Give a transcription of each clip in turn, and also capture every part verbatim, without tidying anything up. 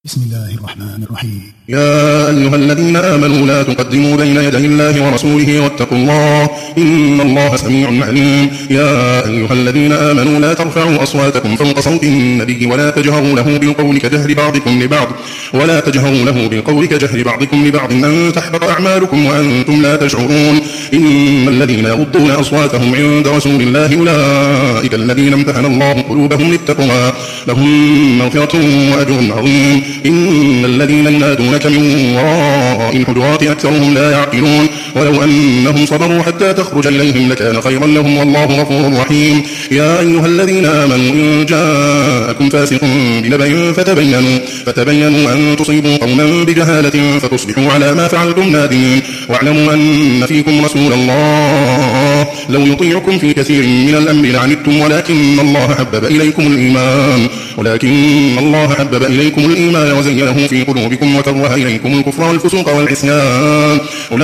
بسم الله الرحمن الرحيم. يا أيها الذين آمنوا لا تقدموا بين يدي الله ورسوله واتقوا الله إن الله سميع عليم. يا أيها الذين آمنوا لا ترفعوا أصواتكم فوق صوت النبي ولا تجهروا له بالقول كجهر بعضكم لبعض ولا تجهروا له بالقول كجهر بعضكم لبعض أن تحبط أعمالكم وأنتم لا تشعرون. إن الذين يغضون أصواتهم عند رسول الله أولئك الذين امتحن الله قلوبهم للتقوى لهم مغفرة وأجر عظيم. إن الذين ينادونك من وراء الحجرات أكثرهم لا يعقلون ولو أنهم صبروا حتى تخرج إليهم لكان خيرا لهم والله غفور رحيم. يا أيها الذين آمنوا إن جاءكم فاسق بنبأ فتبينوا فتبينوا أن تصيبوا قوما بجهالة فتصبحوا على ما فعلتم نادمين. واعلموا أن فيكم رسول الله لو يطيعكم في كثير من الأمر لعنتم ولكن الله حبب إليكم الإيمان ولكن الله حبب إليكم الإيمان وزينه في قلوبكم وكره إليكم الكفر والفسوق والعصيان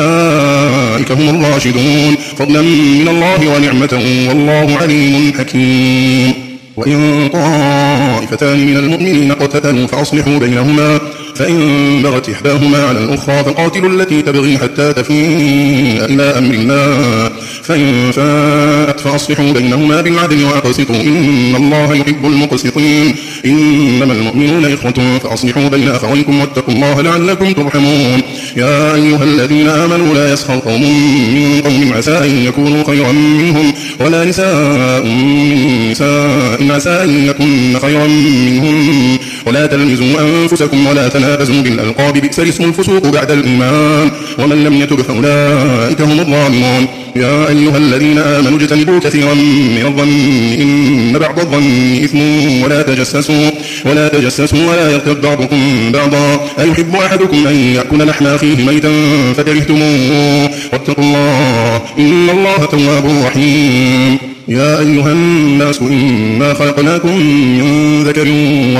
أولئك هم الراشدون فضلا من الله ونعمة والله عليم حكيم. وإن طائفتان من المؤمنين اقتتلوا فأصلحوا بينهما فإن بغت إحداهما على الأخرى فقاتلوا التي تبغي حتى تفيء إلى أمر الله فإن فاءت فأصلحوا بينهما بالعدل وأقسطوا إن الله يحب المقسطين. إنما المؤمنون إخوة فأصلحوا بين أخويكم واتقوا الله لعلكم ترحمون. يا أيها الذين آمنوا لا يسخر قوم من قوم عسى أن يكونوا خيرا منهم ولا نساء من نساء عسى أن يكن خيرا منهم ولا تلمزوا أنفسكم ولا تنابزوا بالألقاب بئس الاسم الفسوق بعد الإيمان ومن لم يتب فأولئك هم الظالمون. يا أيها الذين آمنوا اجتنبوا كثيرا من الظن إن بعض الظن إثم ولا تجسسوا ولا تجسسوا ولا يغتب بعضكم بعضا أيحب أحدكم أن يأكل لحم أخيه ميتا فكرهتموه واتقوا الله إن الله تواب رحيم. يا أيها الناس إنا خلقناكم من ذكر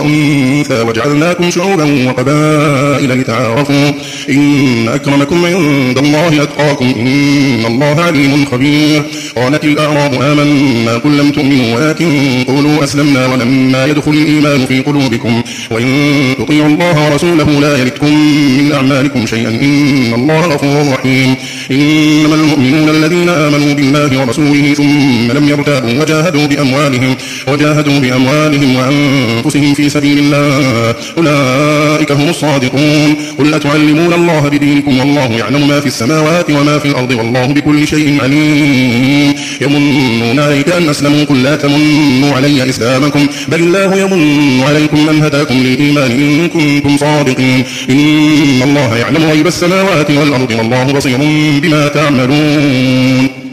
وأنثى وجعلناكم شعوبا وقبائل لتعارفوا إن أكرمكم عند الله أتقاكم إن الله عليم خبير. قالت الأعراب آمنا قل لم تؤمنوا ولكن قولوا أسلمنا ولما يدخل الإيمان في قلوبكم وإن تطيعوا الله ورسوله لا يلتكم من أعمالكم شيئا إن الله غفور رحيم. إنما المؤمنون الذين آمنوا بالله ورسوله ثم لم يرتابوا وجاهدوا بأموالهم وجاهدوا بأموالهم وأنفسهم في سبيل الله أولئك هم الصادقون. قل أتعلمون الله بدينكم والله يعلم ما في السماوات وما في الأرض والله بكل شيء عليم. يمنون عليك أن أسلموا قل لا تمنوا علي إسلامكم بل الله يمن عليكم من هداكم للإيمان إن كنتم صادقين إن الله يعلم غيب السماوات والأرض والله بصير بما تعملون.